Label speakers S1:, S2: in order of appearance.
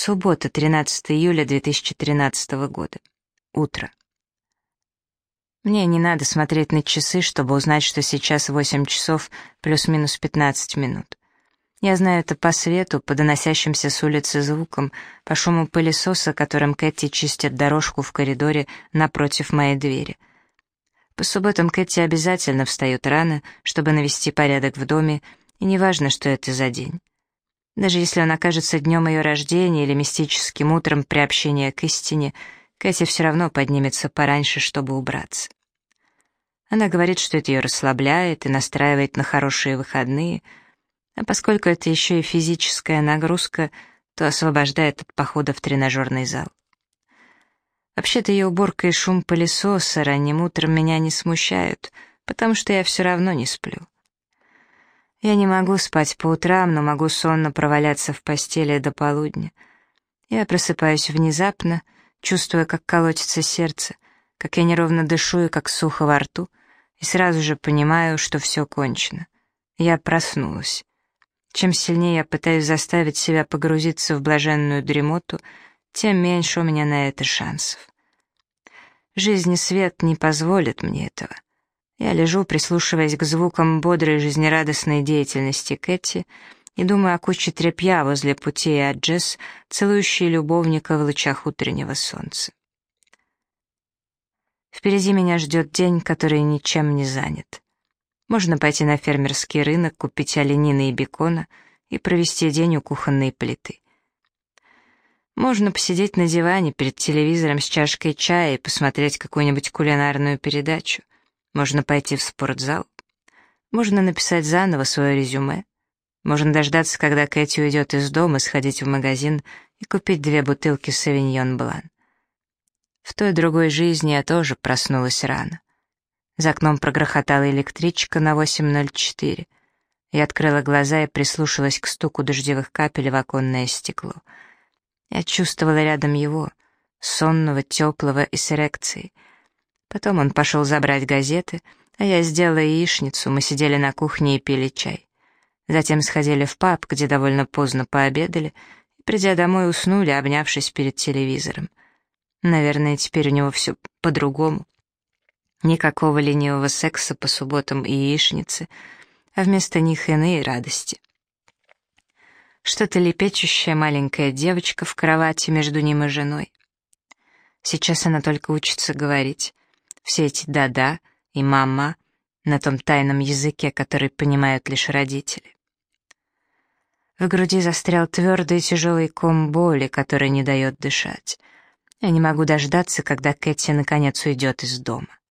S1: Суббота, 13 июля 2013 года. Утро. Мне не надо смотреть на часы, чтобы узнать, что сейчас 8 часов плюс-минус 15 минут. Я знаю это по свету, по доносящимся с улицы звукам, по шуму пылесоса, которым Кэти чистит дорожку в коридоре напротив моей двери. По субботам Кэти обязательно встает рано, чтобы навести порядок в доме, и неважно, что это за день. Даже если он окажется днем ее рождения или мистическим утром приобщения к истине, Кэти все равно поднимется пораньше, чтобы убраться. Она говорит, что это ее расслабляет и настраивает на хорошие выходные, а поскольку это еще и физическая нагрузка, то освобождает от похода в тренажерный зал. Вообще-то ее уборка и шум пылесоса ранним утром меня не смущают, потому что я все равно не сплю. Я не могу спать по утрам, но могу сонно проваляться в постели до полудня. Я просыпаюсь внезапно, чувствуя, как колотится сердце, как я неровно дышу и как сухо во рту, и сразу же понимаю, что все кончено. Я проснулась. Чем сильнее я пытаюсь заставить себя погрузиться в блаженную дремоту, тем меньше у меня на это шансов. Жизнь и свет не позволят мне этого. Я лежу, прислушиваясь к звукам бодрой жизнерадостной деятельности Кэти, и думаю о куче тряпья возле пути и о Джесс, целующей любовника в лучах утреннего солнца. Впереди меня ждет день, который ничем не занят. Можно пойти на фермерский рынок, купить оленины и бекона и провести день у кухонной плиты. Можно посидеть на диване перед телевизором с чашкой чая и посмотреть какую-нибудь кулинарную передачу. Можно пойти в спортзал. Можно написать заново свое резюме. Можно дождаться, когда Кэти уйдет из дома, сходить в магазин и купить 2 бутылки Савиньон Блан. В той другой жизни я тоже проснулась рано. За окном прогрохотала электричка на 8:04. Я открыла глаза и прислушалась к стуку дождевых капель в оконное стекло. Я чувствовала рядом его, сонного, теплого и с эрекцией. Потом он пошел забрать газеты, а я сделала яичницу, мы сидели на кухне и пили чай. Затем сходили в паб, где довольно поздно пообедали, и, придя домой, уснули, обнявшись перед телевизором. Наверное, теперь у него все по-другому. Никакого ленивого секса по субботам и яичницы, а вместо них иные радости. Что-то лепечущая маленькая девочка в кровати между ним и женой. Сейчас она только учится говорить. Все эти «да-да» и «мама» на том тайном языке, который понимают лишь родители. В груди застрял твердый и тяжелый ком боли, который не дает дышать. Я не могу дождаться, когда Кэти наконец уйдет из дома.